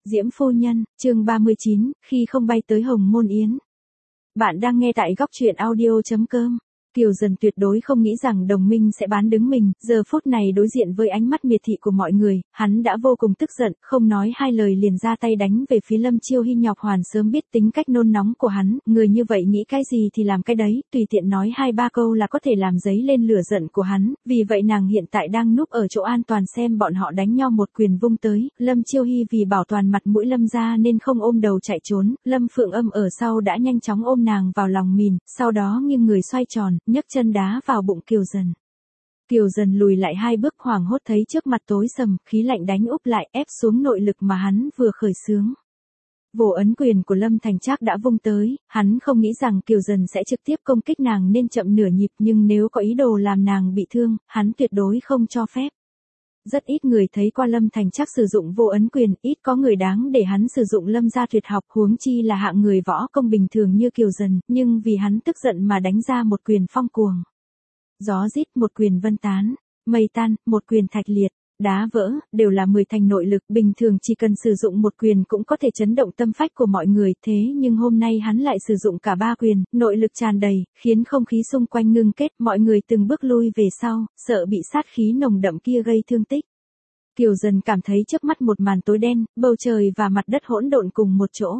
Diễm phu nhân, chương 39, khi không bay tới Hồng Môn Yến. Bạn đang nghe tại góc truyện audio.com. Kiều Dần tuyệt đối không nghĩ rằng đồng minh sẽ bán đứng mình, giờ phút này đối diện với ánh mắt miệt thị của mọi người, hắn đã vô cùng tức giận, không nói hai lời liền ra tay đánh về phía Lâm Chiêu Hy. Nhọc Hoàn sớm biết tính cách nôn nóng của hắn, người như vậy nghĩ cái gì thì làm cái đấy, tùy tiện nói hai ba câu là có thể làm dấy lên lửa giận của hắn, vì vậy nàng hiện tại đang núp ở chỗ an toàn xem bọn họ đánh nhau một quyền vung tới. Lâm Chiêu Hy vì bảo toàn mặt mũi Lâm gia nên không ôm đầu chạy trốn, Lâm Phượng Âm ở sau đã nhanh chóng ôm nàng vào lòng mìn, sau đó nghiêng người xoay tròn, nhấc chân đá vào bụng Kiều Dần. Kiều Dần lùi lại hai bước, hoảng hốt thấy trước mặt tối sầm, khí lạnh đánh úp lại ép xuống nội lực mà hắn vừa khởi xướng. Vồ ấn quyền của Lâm Thành Trác đã vung tới, hắn không nghĩ rằng Kiều Dần sẽ trực tiếp công kích nàng nên chậm nửa nhịp, nhưng nếu có ý đồ làm nàng bị thương, hắn tuyệt đối không cho phép. Rất ít người thấy qua Lâm Thành Trác sử dụng vô ấn quyền, ít có người đáng để hắn sử dụng Lâm gia tuyệt học, huống chi là hạng người võ công bình thường như Kiều Dần, nhưng vì hắn tức giận mà đánh ra một quyền phong cuồng. Gió rít, một quyền vân tán, mây tan, một quyền thạch liệt, đá vỡ, đều là 10 thành nội lực, bình thường chỉ cần sử dụng một quyền cũng có thể chấn động tâm phách của mọi người, thế nhưng hôm nay hắn lại sử dụng cả 3 quyền, nội lực tràn đầy, khiến không khí xung quanh ngưng kết, mọi người từng bước lui về sau, sợ bị sát khí nồng đậm kia gây thương tích. Kiều Dần cảm thấy trước mắt một màn tối đen, bầu trời và mặt đất hỗn độn cùng một chỗ.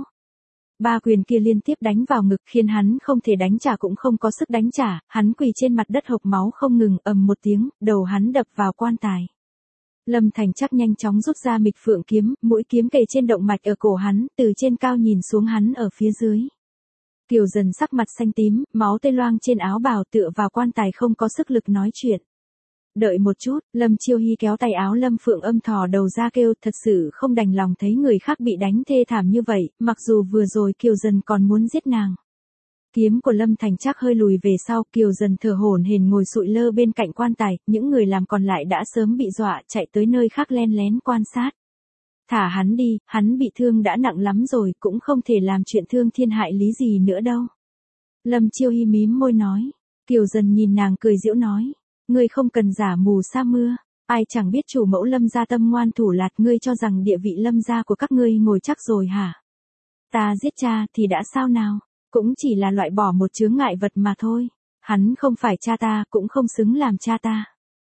3 quyền kia liên tiếp đánh vào ngực khiến hắn không thể đánh trả cũng không có sức đánh trả, hắn quỳ trên mặt đất hộc máu không ngừng, ầm một tiếng, đầu hắn đập vào quan tài. Lâm Thành Trác nhanh chóng rút ra Mịch Phượng kiếm, mũi kiếm kề trên động mạch ở cổ hắn, từ trên cao nhìn xuống hắn ở phía dưới. Kiều Dần sắc mặt xanh tím, máu tê loang trên áo bào, tựa vào quan tài không có sức lực nói chuyện. Đợi một chút, Lâm Chiêu Hy kéo tay áo Lâm Phượng Âm thò đầu ra kêu, thật sự không đành lòng thấy người khác bị đánh thê thảm như vậy, mặc dù vừa rồi Kiều Dần còn muốn giết nàng. Kiếm của Lâm Thành Trác hơi lùi về sau, Kiều Dần thở hổn hển ngồi sụi lơ bên cạnh quan tài, những người làm còn lại đã sớm bị dọa chạy tới nơi khác len lén quan sát. Thả hắn đi, hắn bị thương đã nặng lắm rồi, cũng không thể làm chuyện thương thiên hại lý gì nữa đâu. Lâm Chiêu Hy mím môi nói. Kiều Dần nhìn nàng cười giễu nói. Ngươi không cần giả mù sa mưa, ai chẳng biết chủ mẫu Lâm gia tâm ngoan thủ lạt, ngươi cho rằng địa vị Lâm gia của các ngươi ngồi chắc rồi hả? Ta giết cha thì đã sao nào, cũng chỉ là loại bỏ một chướng ngại vật mà thôi, hắn không phải cha ta, cũng không xứng làm cha ta.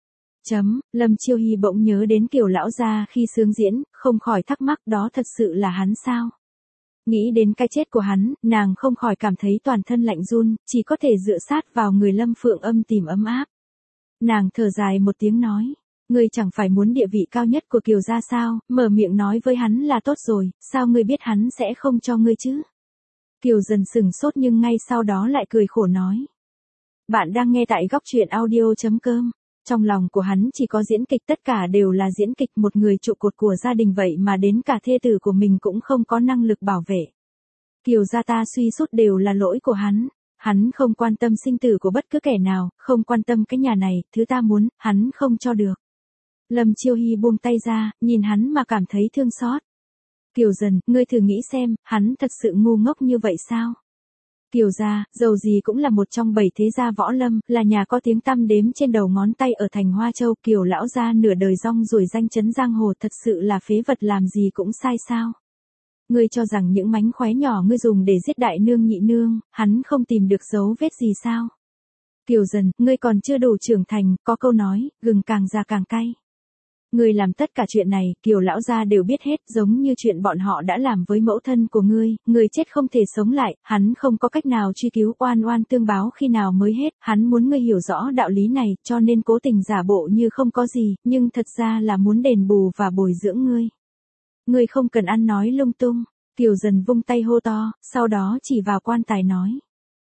Lâm Chiêu Hy bỗng nhớ đến Kiều lão gia khi sướng diễn, không khỏi thắc mắc đó thật sự là hắn sao? Nghĩ đến cái chết của hắn, nàng không khỏi cảm thấy toàn thân lạnh run, chỉ có thể dựa sát vào người Lâm Phượng Âm tìm ấm áp. Nàng thở dài một tiếng nói, ngươi chẳng phải muốn địa vị cao nhất của Kiều gia sao, mở miệng nói với hắn là tốt rồi, sao ngươi biết hắn sẽ không cho ngươi chứ? Kiều Dần sừng sốt nhưng ngay sau đó lại cười khổ nói. Bạn đang nghe tại góc truyện audio.com. Trong lòng của hắn chỉ có diễn kịch, tất cả đều là diễn kịch, một người trụ cột của gia đình vậy mà đến cả thê tử của mình cũng không có năng lực bảo vệ. Kiều gia ta suy sút đều là lỗi của hắn. Hắn không quan tâm sinh tử của bất cứ kẻ nào, không quan tâm cái nhà này, thứ ta muốn, hắn không cho được. Lâm Chiêu Hy buông tay ra, nhìn hắn mà cảm thấy thương xót. Kiều Dần, ngươi thử nghĩ xem, hắn thật sự ngu ngốc như vậy sao? Kiều gia, dầu gì cũng là một trong 7 thế gia võ lâm, là nhà có tiếng tăm đếm trên đầu ngón tay ở thành Hoa Châu. Kiều lão gia nửa đời rong ruổi danh chấn giang hồ, thật sự là phế vật, làm gì cũng sai sao? Ngươi cho rằng những mánh khóe nhỏ ngươi dùng để giết đại nương nhị nương, hắn không tìm được dấu vết gì sao? Kiều Dần, ngươi còn chưa đủ trưởng thành, có câu nói, gừng càng già càng cay. Ngươi làm tất cả chuyện này, Kiều lão gia đều biết hết, giống như chuyện bọn họ đã làm với mẫu thân của ngươi, người chết không thể sống lại, hắn không có cách nào truy cứu, oan oan tương báo khi nào mới hết, hắn muốn ngươi hiểu rõ đạo lý này, cho nên cố tình giả bộ như không có gì, nhưng thật ra là muốn đền bù và bồi dưỡng ngươi. Ngươi không cần ăn nói lung tung. Kiều Dần vung tay hô to, sau đó chỉ vào quan tài nói.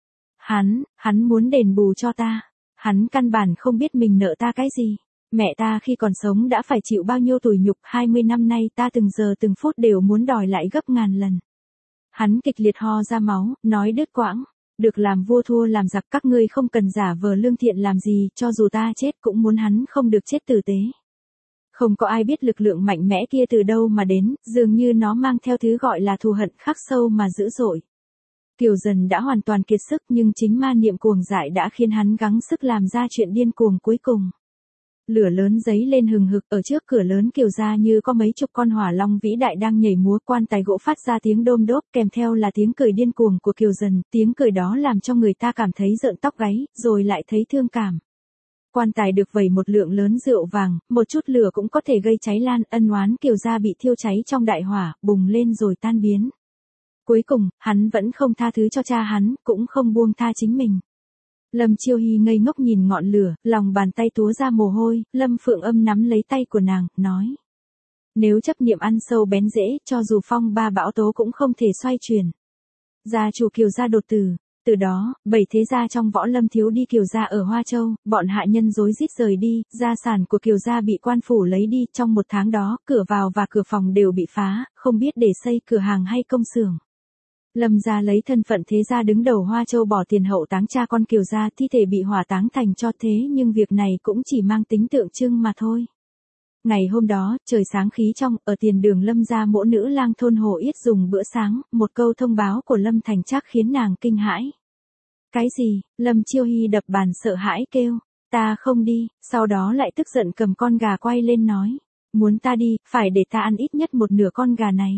Hắn muốn đền bù cho ta. Hắn căn bản không biết mình nợ ta cái gì. Mẹ ta khi còn sống đã phải chịu bao nhiêu tủi nhục, 20 năm nay ta từng giờ từng phút đều muốn đòi lại gấp ngàn lần. Hắn kịch liệt ho ra máu, nói đứt quãng. Được làm vua thua làm giặc, các ngươi không cần giả vờ lương thiện làm gì, cho dù ta chết cũng muốn hắn không được chết tử tế. Không có ai biết lực lượng mạnh mẽ kia từ đâu mà đến, dường như nó mang theo thứ gọi là thù hận khắc sâu mà dữ dội. Kiều Dần đã hoàn toàn kiệt sức nhưng chính ma niệm cuồng dại đã khiến hắn gắng sức làm ra chuyện điên cuồng cuối cùng. Lửa lớn giấy lên hừng hực, ở trước cửa lớn Kiều gia như có mấy chục con hỏa long vĩ đại đang nhảy múa, quan tài gỗ phát ra tiếng đôm đốp, kèm theo là tiếng cười điên cuồng của Kiều Dần, tiếng cười đó làm cho người ta cảm thấy rợn tóc gáy, rồi lại thấy thương cảm. Quan tài được vẩy một lượng lớn rượu vàng, một chút lửa cũng có thể gây cháy lan, ân oán Kiều gia bị thiêu cháy trong đại hỏa, bùng lên rồi tan biến. Cuối cùng, hắn vẫn không tha thứ cho cha hắn, cũng không buông tha chính mình. Lâm Chiêu Hy ngây ngốc nhìn ngọn lửa, lòng bàn tay túa ra mồ hôi, Lâm Phượng Âm nắm lấy tay của nàng, nói. Nếu chấp niệm ăn sâu bén rễ, cho dù phong ba bão tố cũng không thể xoay chuyển. Gia chủ Kiều gia đột tử. Từ đó, 7 thế gia trong Võ Lâm thiếu đi Kiều gia ở Hoa Châu, bọn hạ nhân rối rít rời đi, gia sản của Kiều gia bị quan phủ lấy đi, trong một tháng đó, cửa vào và cửa phòng đều bị phá, không biết để xây cửa hàng hay công xưởng. Lâm gia lấy thân phận thế gia đứng đầu Hoa Châu bỏ tiền hậu táng cha con Kiều gia, thi thể bị hỏa táng thành tro, thế nhưng việc này cũng chỉ mang tính tượng trưng mà thôi. Ngày hôm đó, trời sáng khí trong, ở tiền đường Lâm gia mỗ nữ lang thôn Hồ Yết dùng bữa sáng, một câu thông báo của Lâm Thành Trác khiến nàng kinh hãi. Cái gì? Lâm Chiêu Hy đập bàn sợ hãi kêu, ta không đi, sau đó lại tức giận cầm con gà quay lên nói, muốn ta đi, phải để ta ăn ít nhất một nửa con gà này.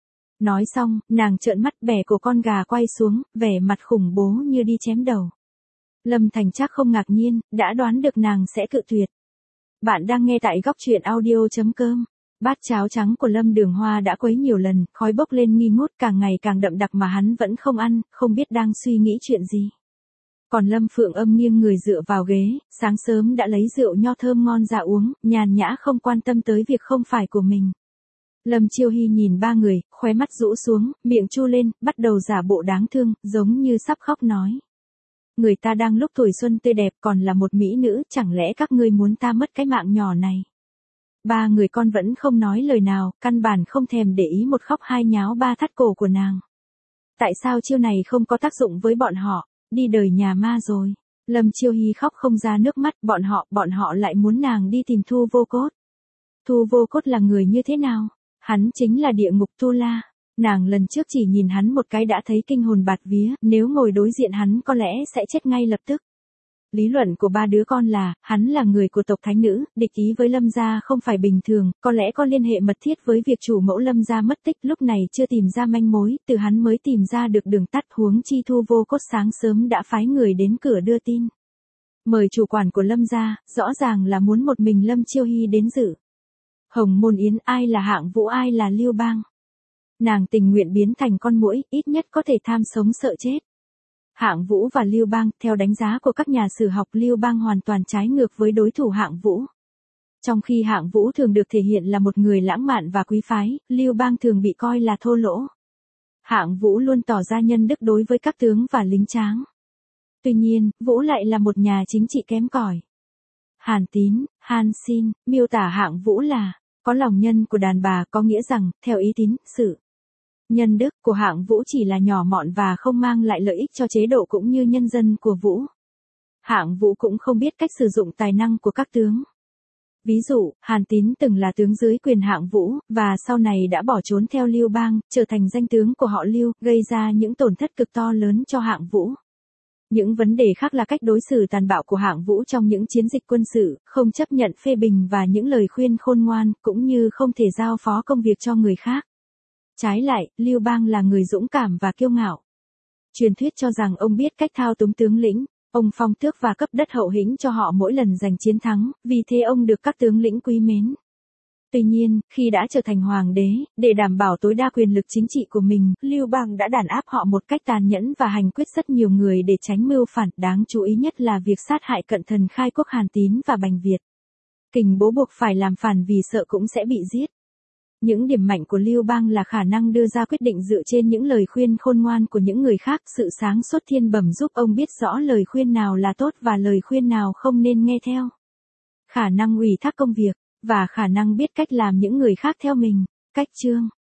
Nói xong, nàng trợn mắt bẻ cổ con gà quay xuống, vẻ mặt khủng bố như đi chém đầu. Lâm Thành Trác không ngạc nhiên, đã đoán được nàng sẽ cự tuyệt. Bạn đang nghe tại góc truyện audio.com. Bát cháo trắng của Lâm Đường Hoa đã quấy nhiều lần, khói bốc lên nghi ngút càng ngày càng đậm đặc mà hắn vẫn không ăn, không biết đang suy nghĩ chuyện gì. Còn Lâm Phượng Âm nghiêng người dựa vào ghế, sáng sớm đã lấy rượu nho thơm ngon ra uống, nhàn nhã không quan tâm tới việc không phải của mình. Lâm Chiêu Hy nhìn ba người, khóe mắt rũ xuống, miệng chu lên, bắt đầu giả bộ đáng thương, giống như sắp khóc nói. Người ta đang lúc tuổi xuân tươi đẹp còn là một mỹ nữ, chẳng lẽ các ngươi muốn ta mất cái mạng nhỏ này? Ba người con vẫn không nói lời nào, căn bản không thèm để ý một khóc hai nháo ba thắt cổ của nàng. Tại sao chiêu này không có tác dụng với bọn họ, đi đời nhà ma rồi. Lâm Chiêu Hy khóc không ra nước mắt, bọn họ lại muốn nàng đi tìm Thu Vô Cốt. Thu Vô Cốt là người như thế nào? Hắn chính là địa ngục Tu La. Nàng lần trước chỉ nhìn hắn một cái đã thấy kinh hồn bạt vía, nếu ngồi đối diện hắn có lẽ sẽ chết ngay lập tức. Lý luận của ba đứa con là, hắn là người của tộc thánh nữ, địch ý với Lâm gia không phải bình thường, có lẽ có liên hệ mật thiết với việc chủ mẫu Lâm gia mất tích, lúc này chưa tìm ra manh mối, từ hắn mới tìm ra được đường tắt, huống chi Thu Vô Cốt sáng sớm đã phái người đến cửa đưa tin. Mời chủ quản của Lâm gia, rõ ràng là muốn một mình Lâm Chiêu Hy đến dự. Hồng Môn Yến, ai là Hạng Vũ ai là Lưu Bang. Nàng tình nguyện biến thành con muỗi, ít nhất có thể tham sống sợ chết. Hạng Vũ và Lưu Bang, theo đánh giá của các nhà sử học, Lưu Bang hoàn toàn trái ngược với đối thủ Hạng Vũ. Trong khi Hạng Vũ thường được thể hiện là một người lãng mạn và quý phái, Lưu Bang thường bị coi là thô lỗ. Hạng Vũ luôn tỏ ra nhân đức đối với các tướng và lính tráng. Tuy nhiên, Vũ lại là một nhà chính trị kém cỏi. Hàn Tín, Han Xin, miêu tả Hạng Vũ là có lòng nhân của đàn bà, có nghĩa rằng, theo ý Tín, sự nhân đức của Hạng Vũ chỉ là nhỏ mọn và không mang lại lợi ích cho chế độ cũng như nhân dân của Vũ. Hạng Vũ cũng không biết cách sử dụng tài năng của các tướng. Ví dụ, Hàn Tín từng là tướng dưới quyền Hạng Vũ, và sau này đã bỏ trốn theo Lưu Bang, trở thành danh tướng của họ Lưu, gây ra những tổn thất cực to lớn cho Hạng Vũ. Những vấn đề khác là cách đối xử tàn bạo của Hạng Vũ trong những chiến dịch quân sự, không chấp nhận phê bình và những lời khuyên khôn ngoan, cũng như không thể giao phó công việc cho người khác. Trái lại, Lưu Bang là người dũng cảm và kiêu ngạo. Truyền thuyết cho rằng ông biết cách thao túng tướng lĩnh, ông phong tước và cấp đất hậu hĩnh cho họ mỗi lần giành chiến thắng, vì thế ông được các tướng lĩnh quý mến. Tuy nhiên, khi đã trở thành hoàng đế, để đảm bảo tối đa quyền lực chính trị của mình, Lưu Bang đã đàn áp họ một cách tàn nhẫn và hành quyết rất nhiều người để tránh mưu phản, đáng chú ý nhất là việc sát hại cận thần khai quốc Hàn Tín và Bành Việt. Kình bố buộc phải làm phản vì sợ cũng sẽ bị giết. Những điểm mạnh của Lưu Bang là khả năng đưa ra quyết định dựa trên những lời khuyên khôn ngoan của những người khác, sự sáng suốt thiên bẩm giúp ông biết rõ lời khuyên nào là tốt và lời khuyên nào không nên nghe theo. Khả năng ủy thác công việc, và khả năng biết cách làm những người khác theo mình. Cách chương